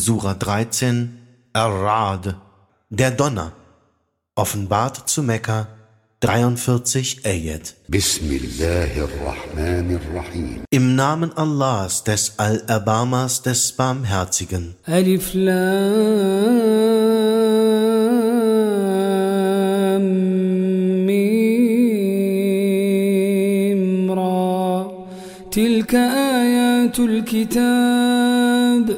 Sura 13, Ar-Ra'd, der Donner, offenbart zu Mekka, 43 Ayat. Bismillahirrahmanirrahim. Im Namen Allahs, des Allerbarmers, des Barmherzigen. Alif Lam Mim Ra. Tilka ayatul kitab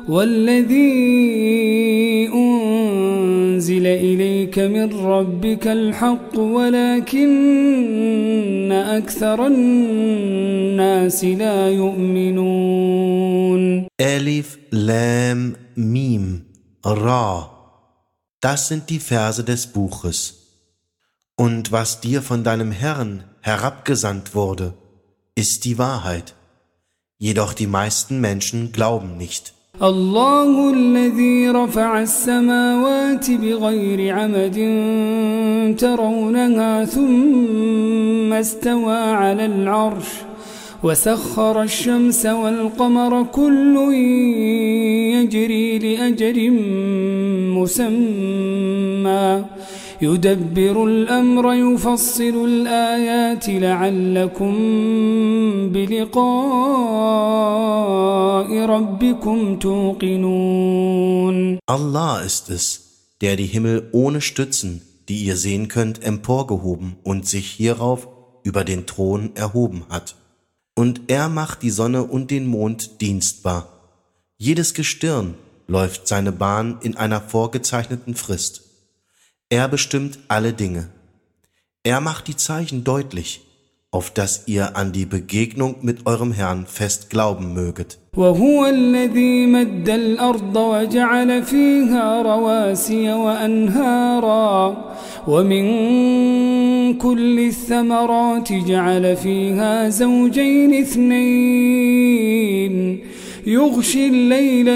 والذي أنزل إليك من ربك الحق ولكن أكثر الناس لا يؤمنون. Alif, Lam, Mim, Ra. Das sind die Verse des Buches. Und was dir von deinem Herrn herabgesandt wurde, ist die Wahrheit. Jedoch die meisten Menschen glauben nicht. الله الذي رفع السماوات بغير عمد ترونها ثم استوى على العرش وسخر الشمس والقمر كل يجري لأجل مسمى يدبر الأمر يفصل الآيات لعلكم بلقاء ربكم توقنون. Allah ist es, der die Himmel ohne Stützen, die ihr sehen könnt, emporgehoben und sich hierauf über den Thron erhoben hat. Und er macht die Sonne und den Mond dienstbar. Jedes Gestirn läuft seine Bahn in einer vorgezeichneten Frist. Er bestimmt alle Dinge. Er macht die Zeichen deutlich, auf dass ihr an die Begegnung mit eurem Herrn fest glauben möget. وهو الذي مد الأرض وجعل فيها رواسي وأنهارا ومن كل الثمرات جعل فيها زوجين اثنين يغشي الليل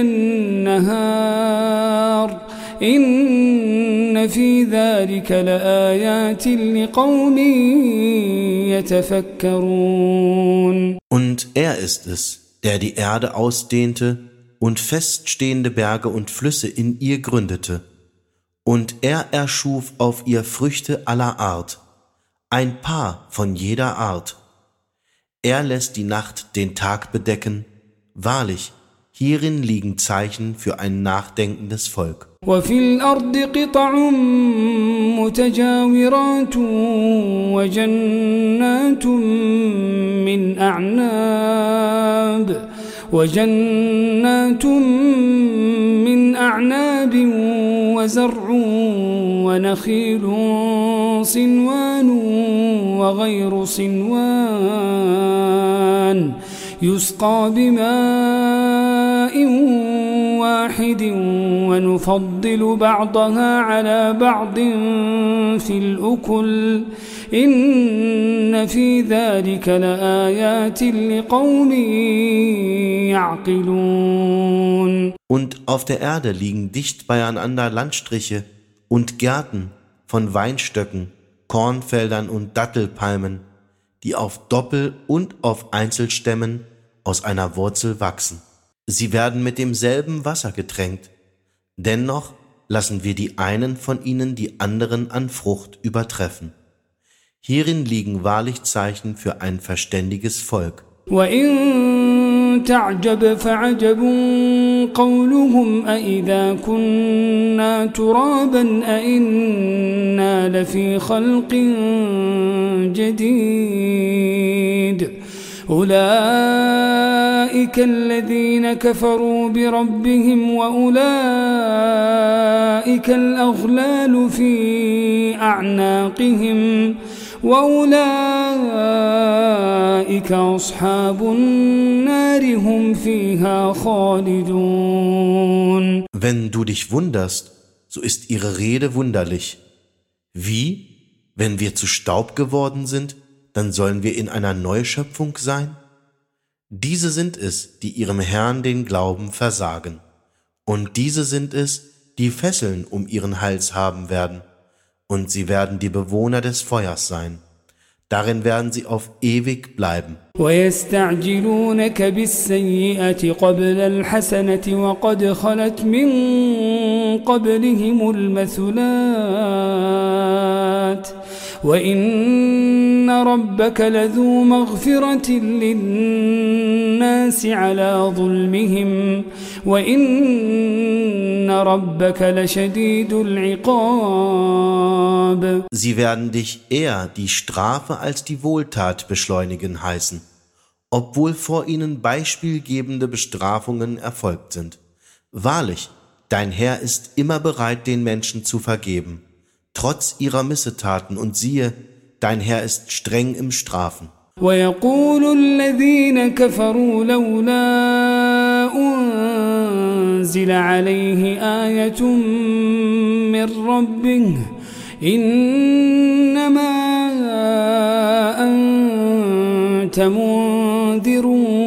النهار إن في ذلك لآيات لقوم يتفكرون. Und er ist es, der die Erde ausdehnte und feststehende Berge und Flüsse in ihr gründete. Und er erschuf auf ihr Früchte aller Art, ein Paar von jeder Art. Er lässt die Nacht den Tag bedecken. Wahrlich, hierin liegen Zeichen für ein nachdenkendes Volk. وفي الأرض قطع متجاورات وجنات من أعناب وزرع ونخيل صنوان وغير صنوان يسقى بماء واحد ونفضل بعضها على بعض في الأكل إن في ذلك لآيات لقوم يعقلون. Und auf der Erde liegen dicht beieinander Landstriche und Gärten von Weinstöcken, Kornfeldern und Dattelpalmen, die auf Doppel- und auf Einzelstämmen aus einer Wurzel wachsen. Sie werden mit demselben Wasser getränkt. Dennoch lassen wir die einen von ihnen die anderen an Frucht übertreffen. Hierin liegen wahrlich Zeichen für ein verständiges Volk. وَإِن تَعْجَبْ فَعَجَبٌ قَوْلُهُمْ أَإِذَا كُنَّا تُرَابًا أَإِنَّا لَفِي خَلْقٍ جَدِيدٍ أولئك الذين كفروا بربهم وأولئك الأغلال في أعناقهم وأولئك أصحاب النار هم فيها خالدون. Wenn du dich wunderst, so ist ihre Rede wunderlich. Wie, wenn wir zu Staub geworden sind, dann sollen wir in einer Neuschöpfung sein? Diese sind es, die ihrem Herrn den Glauben versagen. Und diese sind es, die Fesseln um ihren Hals haben werden. Und sie werden die Bewohner des Feuers sein. Darin werden sie auf ewig bleiben. ويستعجلونك بالسيئة قبل الحسنة وقد خلت من قبلهم المثلات وإن ربك لذو مغفرة للناس على ظلمهم وإن ربك لشديد العقاب. Sie werden dich eher die Strafe als die Wohltat beschleunigen heißen, obwohl vor ihnen beispielgebende Bestrafungen erfolgt sind. Wahrlich, dein Herr ist immer bereit, den Menschen zu vergeben, trotz ihrer Missetaten, und siehe, dein Herr ist streng im Strafen. ويقول الذين كفروا لولا أنزل عليه آية من ربه إنما أنت منذر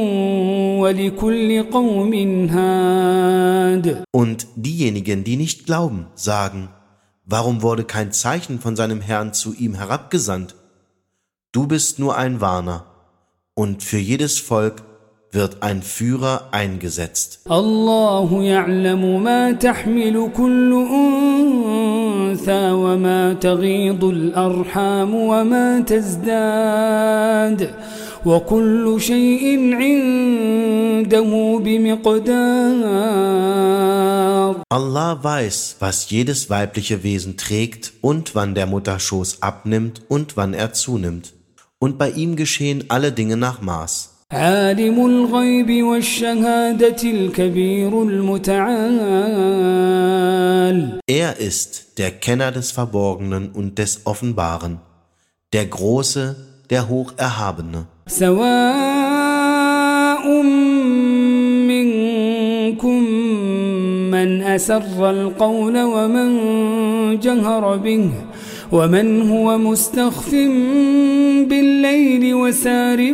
ولكل قوم هاد. Und diejenigen, die nicht glauben, sagen: Warum wurde kein Zeichen von seinem Herrn zu ihm herabgesandt? Du bist nur ein Warner, und für jedes Volk wird ein Führer eingesetzt. Allahu ya'lamu ma tahmilu kullu untha wa ma taghidu al-arham wa ma tazdad wa kullu shay'in 'indahu bimiqdar. Allah weiß, was jedes weibliche Wesen trägt und wann der Mutterschoß abnimmt und wann er zunimmt. Und bei ihm geschehen alle Dinge nach Maß. عالم الغيب والشهادة الكبير المتعال. Er ist der Kenner des Verborgenen und des Offenbaren, der Große, der Hocherhabene. سواء منكم من أسر القول ومن جهر به ومن هو مستخف بالليل وسارب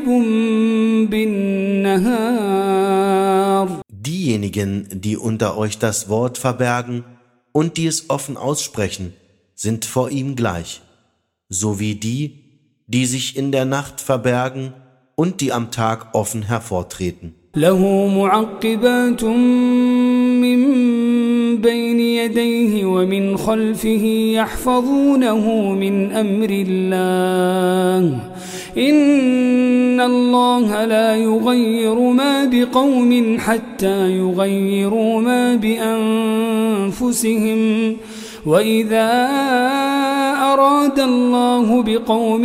بالنهار. Diejenigen, die unter euch das Wort verbergen und die es offen aussprechen, sind vor ihm gleich, sowie die, die sich in der Nacht verbergen und die am Tag offen hervortreten. له معقبات من بين يديه ومن خلفه يحفظونه من أمر الله إن الله لا يغير ما بقوم حتى يغيروا ما بأنفسهم وإذا أراد الله بقوم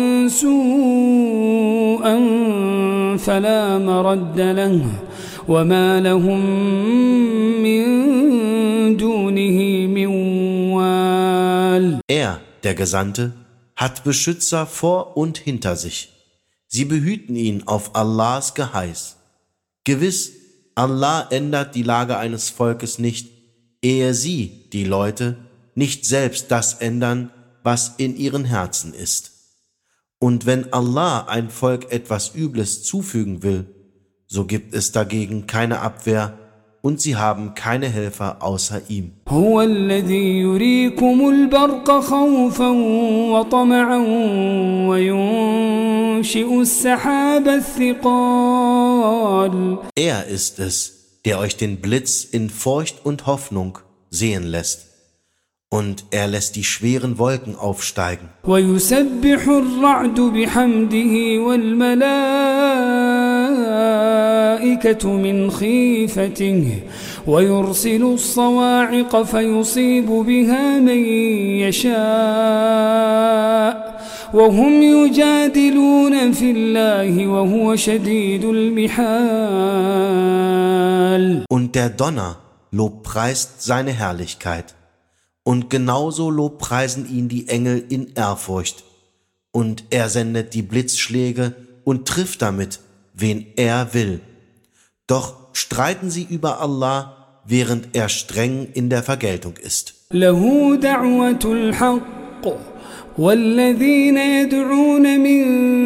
سوءا فلا مرد له وما لهم من دونه من وال. Er, der Gesandte, hat Beschützer vor und hinter sich. Sie behüten ihn auf Allahs Geheiß. Gewiss, Allah ändert die Lage eines Volkes nicht, ehe sie, die Leute, nicht selbst das ändern, was in ihren Herzen ist. Und wenn Allah ein Volk etwas Übles zufügen will, so gibt es dagegen keine Abwehr und sie haben keine Helfer außer ihm. هو الذي يريكم البرق خوفا وطمعا وينشئ السحاب الثقال. Er ist es, der euch den Blitz in Furcht und Hoffnung sehen lässt. Und er lässt die schweren Wolken aufsteigen. ويسبح الرعد بحمده والملائكة من خيفته ويرسل الصواعق فيصيب بها من يشاء وهم يجادلون في الله وهو شديد المحال. Und der Donner lobpreist seine Herrlichkeit. Und genauso lobpreisen ihn die Engel in Ehrfurcht. Und er sendet die Blitzschläge und trifft damit, wen er will. Doch streiten sie über Allah, während er streng in der Vergeltung ist. له دعوة الحق والذين يدعون من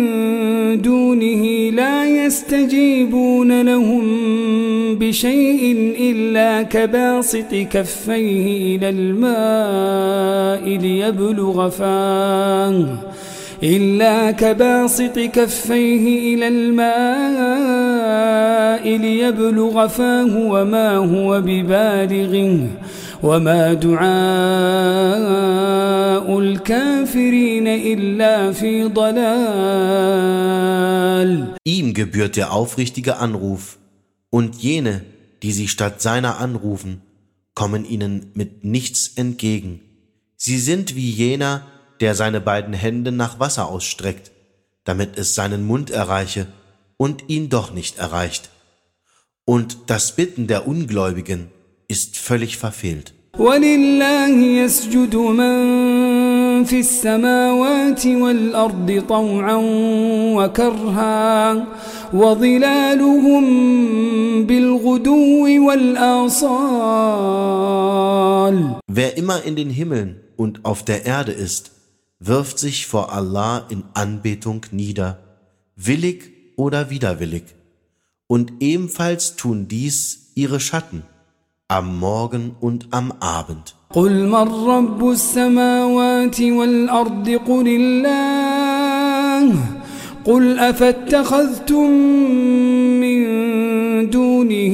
دونه لا يستجيبون لهم بشيء إلا كباسط كفيه إلى الماء ليبلغ فاه إلا كباسط كفيه إلى الماء ليبلغ فاه وما هو ببالغه وما دعاء الكافرين إلا في ضلال. Ihm gebührt der aufrichtige Anruf, und jene, die sie statt seiner anrufen, kommen ihnen mit nichts entgegen. Sie sind wie jener, der seine beiden Hände nach Wasser ausstreckt, damit es seinen Mund erreiche und ihn doch nicht erreicht. Und das Bitten der Ungläubigen ist völlig verfehlt. وَلِلَّهِ يَسْجُدُ مَن فِي السَّمَاوَاتِ وَالْأَرْضِ طَوْعًا وَكَرْهًا وَظِلَالُهُم بِالْغُدُوِّ وَالْآصَالِ. Wer immer in den Himmeln und auf der Erde ist, wirft sich vor Allah in Anbetung nieder, willig oder widerwillig. Und ebenfalls tun dies ihre Schatten, am Morgen und am Abend. قُلْ مَنْ رَبُّ السَّمَاوَاتِ وَالْأَرْضِ قُلِ اللَّهُ قُلْ أَفَاتَّخَذْتُم مِّن دُونِهِ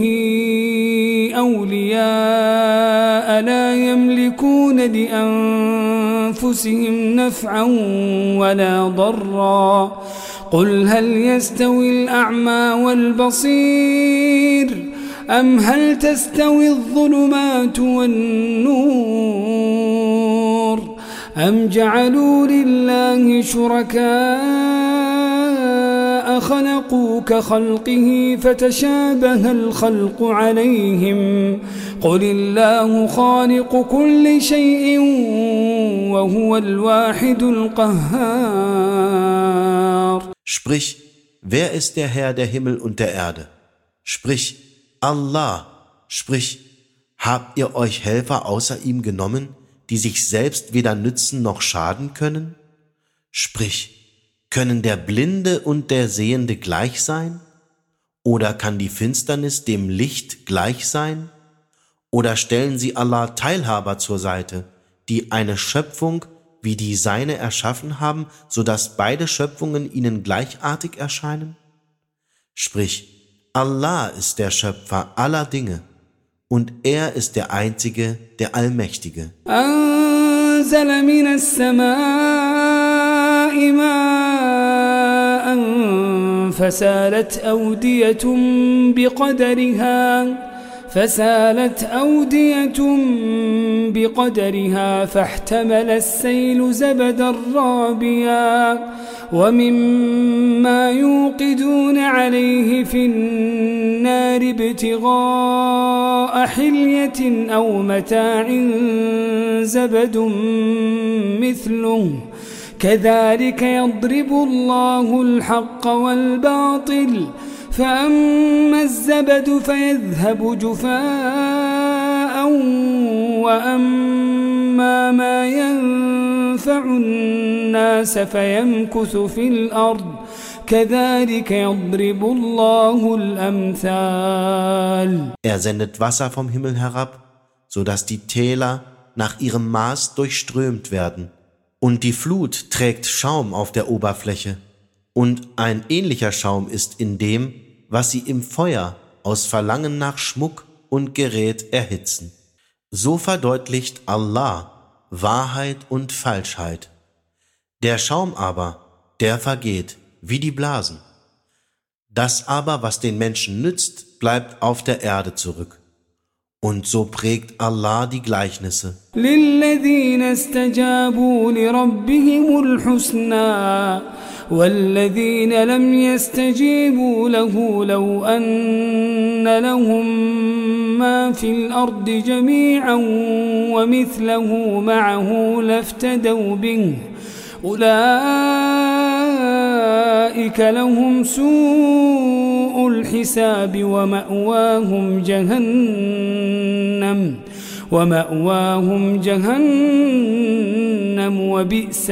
أَوْلِيَاءَ لَا يَمْلِكُونَ لِأَنفُسِهِمْ نَفْعًا وَلَا ضَرًّا قُلْ هَلْ يَسْتَوِي الْأَعْمَى وَالْبَصِيرُ أَمْ هَلْ تَسْتَوِي الظُّلُمَاتُ وَالنُّورُ أَمْ جَعَلُوا لِلَّهِ شُرَكَاءَ خَلَقُوا كَخَلْقِهِ فَتَشَابَهَ الْخَلْقُ عَلَيْهِمْ قُلِ اللَّهُ خَالِقُ كُلِّ شَيْءٍ وَهُوَ الْوَاحِدُ الْقَهَّارُ. Sprich, wer ist der Herr der Himmel und der Erde? Sprich, Allah. Sprich, habt ihr euch Helfer außer ihm genommen, die sich selbst weder nützen noch schaden können? Sprich, können der Blinde und der Sehende gleich sein? Oder kann die Finsternis dem Licht gleich sein? Oder stellen sie Allah Teilhaber zur Seite, die eine Schöpfung wie die seine erschaffen haben, sodass beide Schöpfungen ihnen gleichartig erscheinen? Sprich, Allah ist der Schöpfer aller Dinge und er ist der Einzige, der Allmächtige. أنزل من السماء ماء فسالت أودية بقدرها فاحتمل السيل زبدا رابيا ومما يوقدون عليه في النار ابتغاء حلية أو متاع زبد مثله كذلك يضرب الله الحق والباطل فأما الزبد فيذهب جفاء وأما ما ينفع الناس فيمكث في الأرض كذلك يضرب الله الأمثال. Sendet Wasser vom Himmel herab, so dass die Täler nach ihrem Maß durchströmt werden. Und die Flut trägt Schaum auf der Oberfläche. Und ein ähnlicher Schaum ist in dem, was sie im Feuer aus Verlangen nach Schmuck und Gerät erhitzen. So verdeutlicht Allah Wahrheit und Falschheit. Der Schaum aber, der vergeht, wie die Blasen. Das aber, was den Menschen nützt, bleibt auf der Erde zurück. Und so prägt Allah die Gleichnisse. لِلَّذِينَ اسْتَجَابُوا لِرَبِّهِمُ الْحُسْنَى وَالَّذِينَ لَمْ يَسْتَجِيبُوا لَهُ لَوْ أَنَّ لَهُم مَّا فِي الْأَرْضِ جَمِيعًا وَمِثْلَهُ مَعَهُ لَافْتَدَوْا بِهِ أُولَئِكَ لَهُمْ سُوءُ الْحِسَابِ ومأواهم جهنم وبئس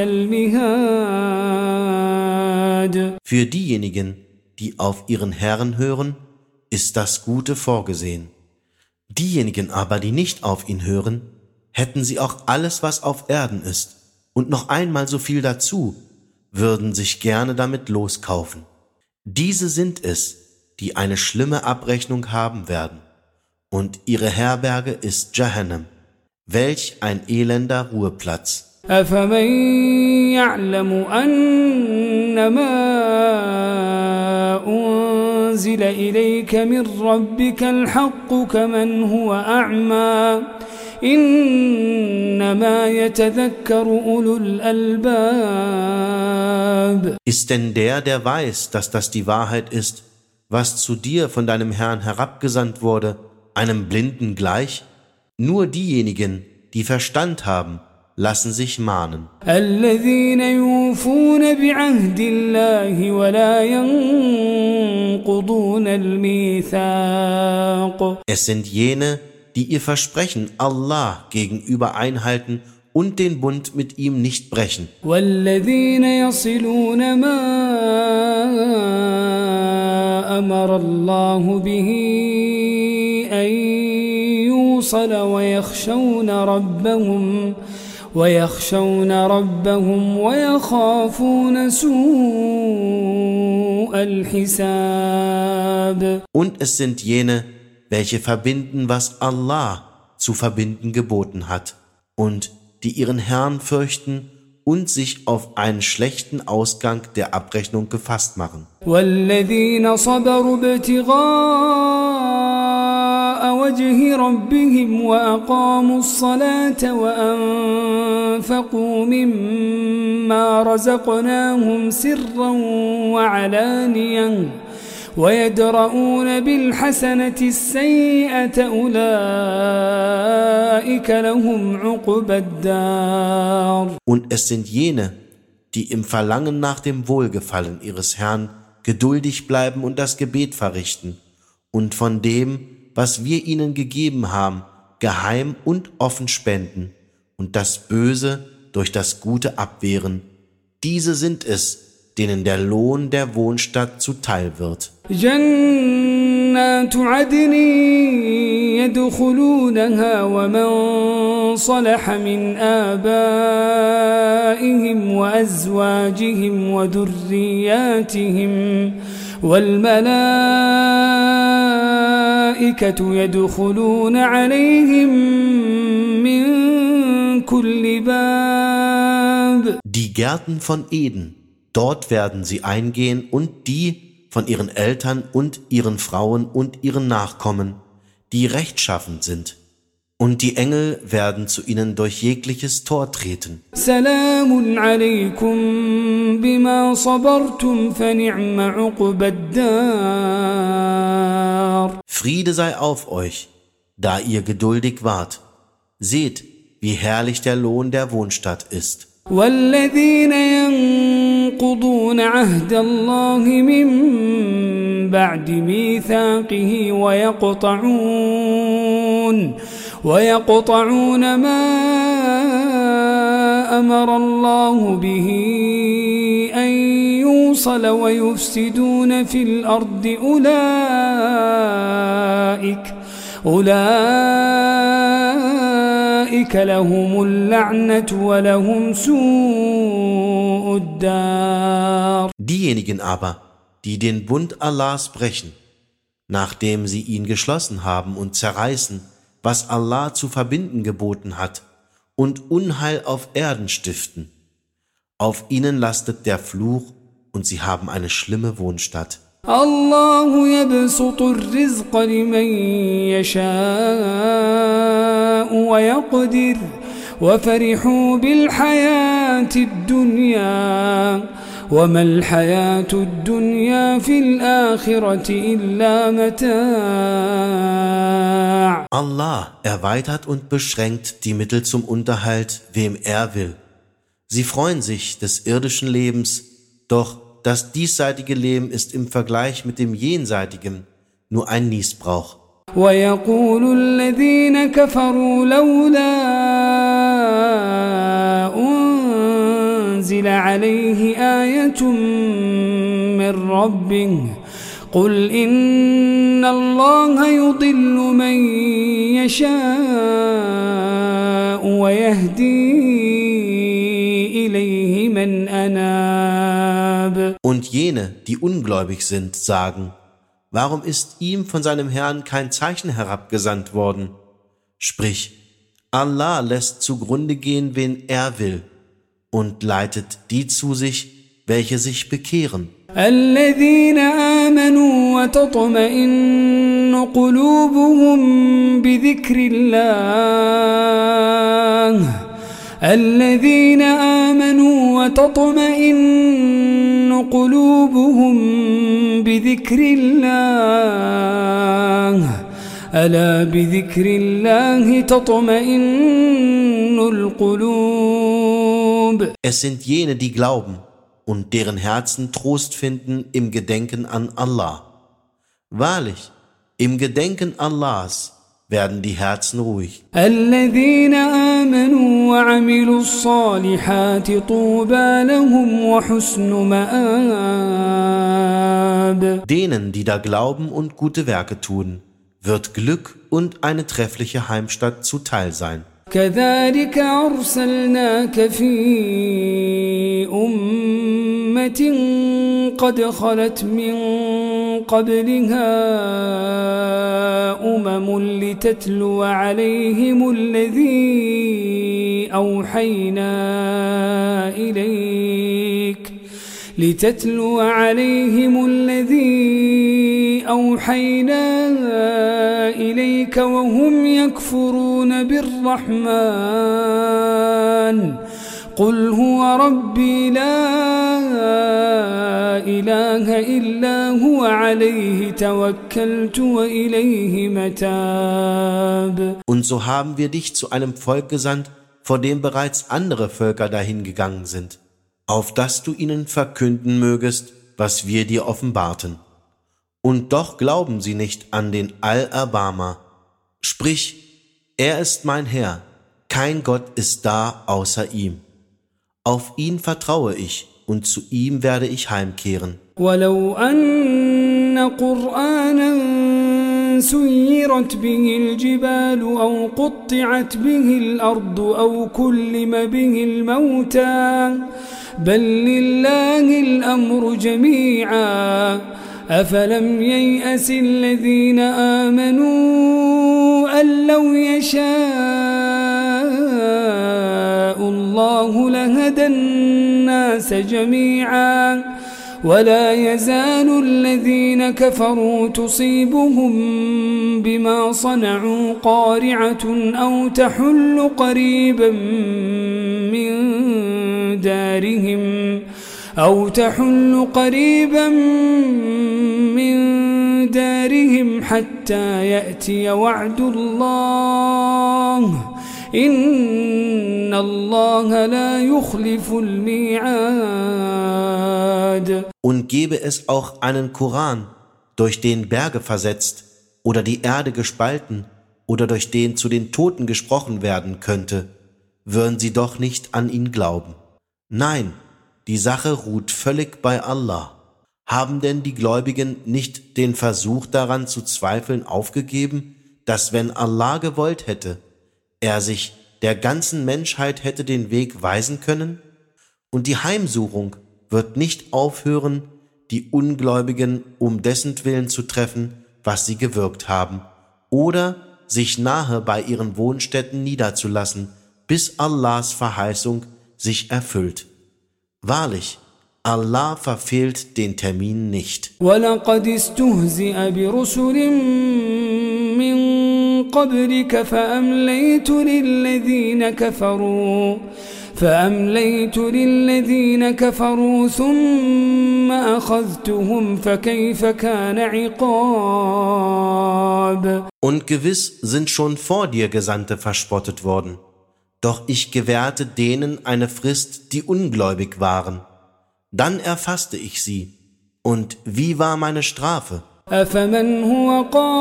المهاد. Für diejenigen, die auf ihren Herrn hören, ist das Gute vorgesehen. Diejenigen aber, die nicht auf ihn hören, hätten sie auch alles, was auf Erden ist, und noch einmal so viel dazu, würden sich gerne damit loskaufen. Diese sind es, die eine schlimme Abrechnung haben werden, und ihre Herberge ist Jahannam. Welch ein elender Ruheplatz! أفمن يعلم أنما أنزل إليك من ربك الحق كمن هو أعمى إنما يتذكر أولو الألباب. Ist denn der weiß, dass das die Wahrheit ist, was zu dir von deinem Herrn herabgesandt wurde, einem Blinden gleich? Nur diejenigen, die Verstand haben, lassen sich mahnen. الذين يوفون بعهد الله ولا ينقضون الميثاق. Es sind jene, die ihr Versprechen Allah gegenüber einhalten und den Bund mit ihm nicht brechen. والذين يصلون ما أمر الله به أن يوصل ويخشون ربهم ويخافون سوء الحساب. Und es sind jene, welche verbinden, was Allah zu verbinden geboten hat, und die ihren Herrn fürchten und sich auf einen schlechten Ausgang der Abrechnung gefasst machen. والذين صبروا ابتغاء وجه ربهم وأقاموا الصلاة وأنفقوا مما رزقناهم سرا وعلانية ويدرؤون بالحسنة السيئة أولئك لهم عقبى الدار. Und es sind jene, die im Verlangen nach dem Wohlgefallen ihres Herrn geduldig bleiben und das Gebet verrichten und von dem, was wir ihnen gegeben haben, geheim und offen spenden und das Böse durch das Gute abwehren. Diese sind es, denen der Lohn der Wohnstatt zuteil wird. جنات عدن يدخلونها ومن صلح من آبائهم وأزواجهم وذرياتهم والملائكة يدخلون عليهم من كل باب. Die Gärten von Eden, dort werden sie eingehen und die von ihren Eltern und ihren Frauen und ihren Nachkommen, die rechtschaffend sind. Und die Engel werden zu ihnen durch jegliches Tor treten. Salamun alaykum bima sabartum fa ni'ma uqbad dar. Friede sei auf euch, da ihr geduldig wart. Seht, wie herrlich der Lohn der Wohnstatt ist. والذين ينقضون عهد الله من بعد ميثاقه ويقطعون ما أمر الله به أن يوصل ويفسدون في الأرض أولئك لهم اللعنة ولهم سوء الدار. Diejenigen aber, die den Bund Allahs brechen, nachdem sie ihn geschlossen haben und zerreißen, was Allah zu verbinden geboten hat, und Unheil auf Erden stiften, auf ihnen lastet der Fluch und sie haben eine schlimme Wohnstatt. الله يبسط الرزق لمن يشاء ويقدر وفرحوا بالحياة الدنيا وما الحياة الدنيا في الآخرة إلا متاع. Allah erweitert und beschränkt die Mittel zum Unterhalt, wem er will. Sie freuen sich des irdischen Lebens, doch das diesseitige Leben ist im Vergleich mit dem jenseitigen nur ein Nießbrauch. ويقول الذين كفروا لولا أنزل عليه آية من ربه قل إن الله يضل من يشاء ويهدي إليه من أناب. Und jene, die ungläubig sind, sagen: Warum ist ihm von seinem Herrn kein Zeichen herabgesandt worden? Sprich: Allah lässt zugrunde gehen, wen er will, und leitet die zu sich, welche sich bekehren. الذين آمنوا وتطمئن قلوبهم بذكر الله الذين آمنوا وتطمئن قلوبهم بذكر الله ألا بذكر الله تطمئن القلوب. Es sind jene, die glauben und deren Herzen Trost finden im Gedenken an Allah. Wahrlich, im Gedenken Allahs werden die Herzen ruhig. الذين آمنوا وعملوا الصالحات طوبى لهم وحسن مآب. Denen, die da glauben und gute Werke tun, wird Glück und eine treffliche Heimstatt zuteil sein. كذلك أرسلناك في أمة قد خلت من قبلها لتتلو عليهم الذي أوحينا إليك وهم يكفرون بالرحمن قل هو ربي لا إله إلا هو عليه توكلت وإليه متاب. Und so haben wir dich zu einem Volk gesandt, vor dem bereits andere Völker dahingegangen sind, auf dass du ihnen verkünden mögest, was wir dir offenbarten. Und doch glauben sie nicht an den Allerbarmer. Sprich: Er ist mein Herr, kein Gott ist da außer ihm. Auf ihn vertraue ich und zu ihm werde ich heimkehren. ولو أن قرآنا سيرت به الجبال أو قطعت به الأرض أو كلم به الموتى بل لله الأمر جميعا أفلم ييأس الذين آمنوا أن لو يشاء الله لهدى الناس جميعا ولا يزال الذين كفروا تصيبهم بما صنعوا قارعة أو تحل قريبا من دارهم حتى يأتي وعد الله إن الله لا يخلف الميعاد. Und gäbe es auch einen Koran, durch den Berge versetzt oder die Erde gespalten oder durch den zu den Toten gesprochen werden könnte, würden sie doch nicht an ihn glauben. Nein, die Sache ruht völlig bei Allah. Haben denn die Gläubigen nicht den Versuch daran zu zweifeln aufgegeben, dass wenn Allah gewollt hätte, er sich der ganzen Menschheit hätte den Weg weisen können? Und die Heimsuchung wird nicht aufhören, die Ungläubigen um dessentwillen zu treffen, was sie gewirkt haben, oder sich nahe bei ihren Wohnstätten niederzulassen, bis Allahs Verheißung sich erfüllt. Wahrlich, Allah verfehlt den Termin nicht. وَلَقَدِ اسْتُهْزِئَ بِرُسُلٍ مِّن قَبْلِكَ فَأَمْلَيْتُ لِلَّذِينَ كَفَرُوا ثُمَّ أَخَذْتُهُمْ فَكَيْفَ كَانَ عِقَابِ. Und gewiss sind schon vor dir Gesandte verspottet worden. Doch ich gewährte denen eine Frist, die ungläubig waren. Dann erfasste ich sie. Und wie war meine Strafe? أَفَمَنْ هُوَ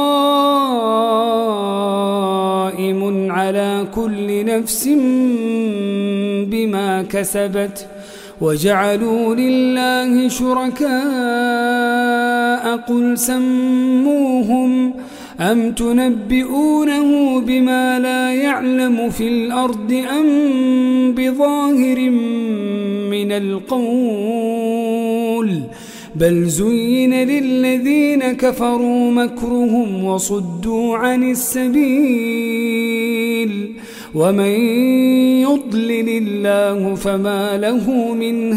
قَائِمٌ عَلَى كُلِّ نَفْسٍ بِمَا كَسَبَتْ وَجَعَلُوا لِلَّهِ شُرَكَاءَ قُلْ سَمُّوهُمْ أم تنبئونه بما لا يعلم في الأرض أم بظاهر من القول بل زين للذين كفروا مكرهم وصدوا عن السبيل ومن يضلل الله فما له من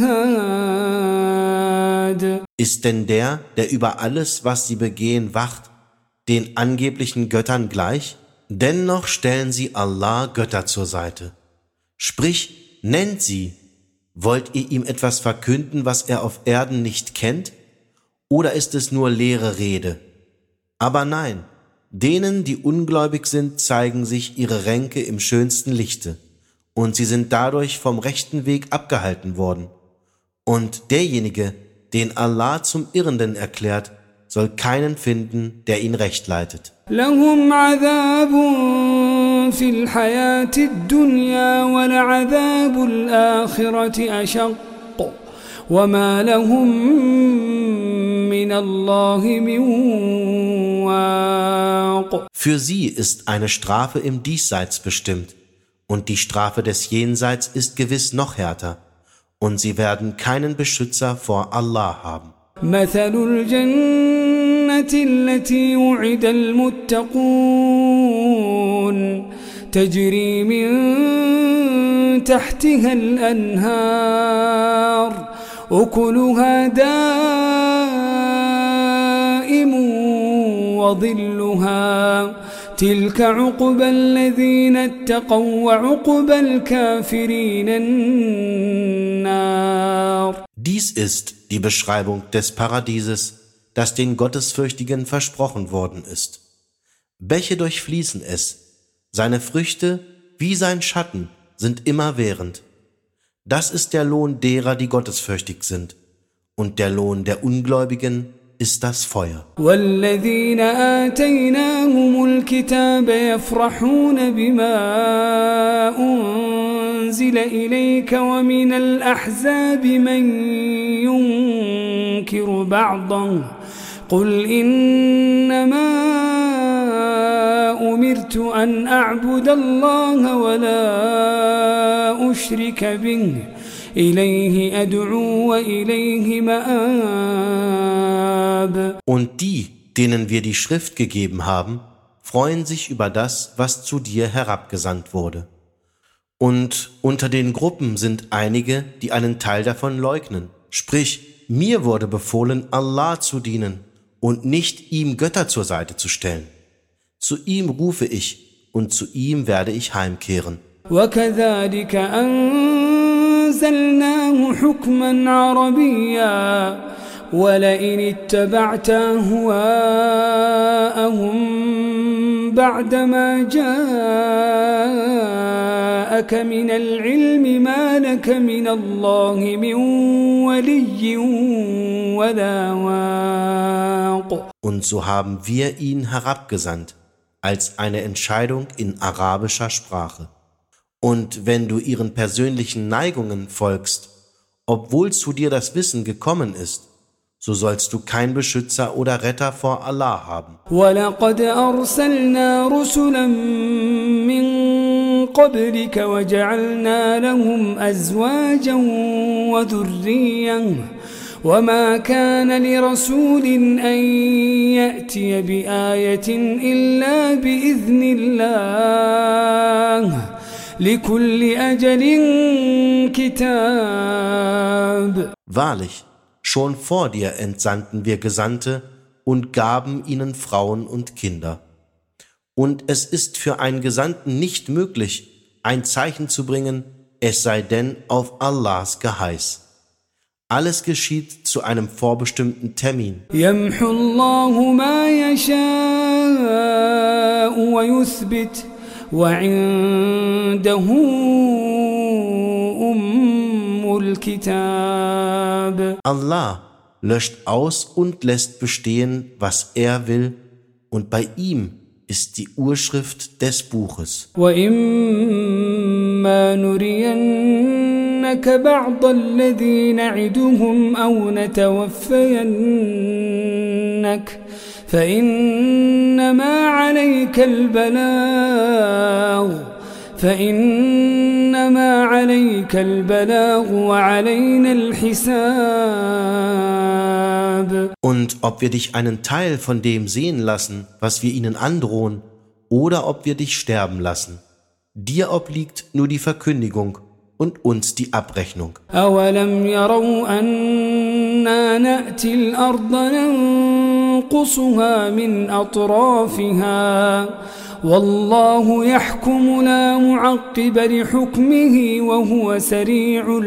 هاد. Ist denn der über alles, was sie begehen, wacht, den angeblichen Göttern gleich? Dennoch stellen sie Allah Götter zur Seite. Sprich, nennt sie. Wollt ihr ihm etwas verkünden, was er auf Erden nicht kennt? Oder ist es nur leere Rede? Aber nein, denen, die ungläubig sind, zeigen sich ihre Ränke im schönsten Lichte, und sie sind dadurch vom rechten Weg abgehalten worden. Und derjenige, den Allah zum Irrenden erklärt, soll keinen finden, der ihn recht leitet. لهم عذاب في الحياة الدنيا ولعذاب الآخرة أشق وما لهم من الله من واق. Für sie ist eine Strafe im Diesseits bestimmt, und die Strafe des Jenseits ist gewiss noch härter, und sie werden keinen Beschützer vor Allah haben. مثل الجنة التي وعد المتقون تجري من تحتها الأنهار أكلها دائم وظلها تلك عقبى الذين اتقوا وعقبى الكافرين النار. Dies ist die Beschreibung des Paradieses, das den Gottesfürchtigen versprochen worden ist. Bäche durchfließen es, seine Früchte wie sein Schatten sind immerwährend. Das ist der Lohn derer, die gottesfürchtig sind, und der Lohn der Ungläubigen ist das Feuer. والذين آتيناهم الكتاب يفرحون بما أنزل إليك ومن الأحزاب من ينكر بعضه قل إنما أمرت أن أعبد الله ولا أشرك به إليه أدعو وإليه مآب. Und die, denen wir die Schrift gegeben haben, freuen sich über das, was zu dir herabgesandt wurde. Und unter den Gruppen sind einige, die einen Teil davon leugnen. Sprich, mir wurde befohlen, Allah zu dienen und nicht ihm Götter zur Seite zu stellen. Zu ihm rufe ich und zu ihm werde ich heimkehren. وكذلك أنزلناه حكما عربيا ولئن اتبعت أهواءهم بعدما جاءك من العلم ما لك من الله من ولي ولا واق. Und so haben wir ihn herabgesandt, als eine Entscheidung in arabischer Sprache. Und wenn du ihren persönlichen Neigungen folgst, obwohl zu dir das Wissen gekommen ist, so sollst du kein Beschützer oder Retter vor Allah haben. وَلَقَدْ أَرْسَلْنَا رُسُلًا مِّن قَبْلِكَ وَجَعَلْنَا لَهُمْ أَزْوَاجًا وَذُرِّيَّةً وَمَا كَانَ لِرَسُولٍ أَن يَأْتِيَ بِآيَةٍ إِلَّا بِإِذْنِ اللَّهِ لِكُلِّ أَجَلٍ كِتَابٌ. Wahrlich, schon vor dir entsandten wir Gesandte und gaben ihnen Frauen und Kinder. Und es ist für einen Gesandten nicht möglich, ein Zeichen zu bringen, es sei denn auf Allahs Geheiß. Alles geschieht zu einem vorbestimmten Termin. يَمْحُ اللَّهُ مَا يَشَاءُ وَيُثْبِتُ وَعِندَهُ أُمُّ الْكِتَابِ. Allah löscht aus und lässt bestehen, was er will, und bei ihm ist die Urschrift des Buches. وَإِمَّا نُرِيَنَّكَ بَعْضَ الَّذِي نَعِدُهُمْ أَوْ نَتَوَفَّيَنَّكَ فإنما عليك البلاغ وعلينا الحساب. Und ob wir dich einen Teil von dem sehen lassen, was wir ihnen androhen, oder ob wir dich sterben lassen. Dir obliegt nur die Verkündigung und uns die Abrechnung. أولم يروا أنا نأتي الأرض ننقصها من أطرافها والله يحكم لا معقب لحكمه وهو سريع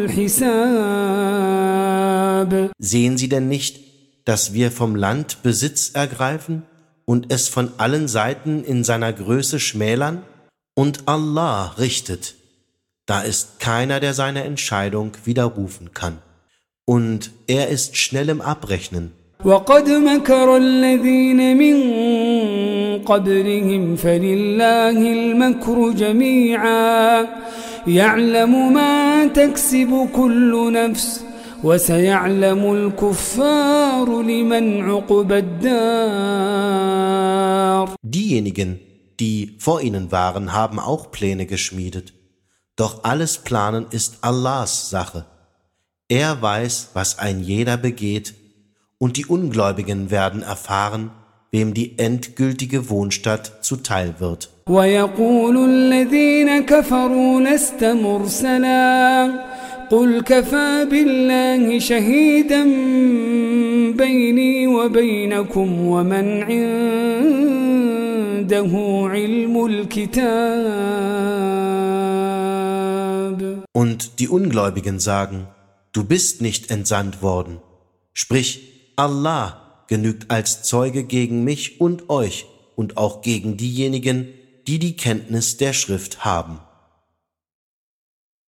الحساب. Sehen Sie denn nicht, dass wir vom Land Besitz ergreifen und es von allen Seiten in seiner Größe schmälern? Und Allah richtet. Da ist keiner, der seine Entscheidung widerrufen kann. Und er ist schnell im Abrechnen. وقد مكر الذين من قبلهم فلله المكر جميعا يعلم ما تكسب كل نفس وسيعلم الكفار لمن عقبى الدار. Diejenigen, die vor ihnen waren, haben auch Pläne geschmiedet. Doch alles Planen ist Allahs Sache. Er weiß, was ein jeder begeht, und die Ungläubigen werden erfahren, wem die endgültige Wohnstatt zuteil wird. ويقول الذين كفروا لست مرسلا قل كفى بالله شهيدا بيني وبينكم ومن عنده علم الكتاب. Und die Ungläubigen sagen, du bist nicht entsandt worden. Sprich, Allah genügt als Zeuge gegen mich und euch und auch gegen diejenigen, die die Kenntnis der Schrift haben.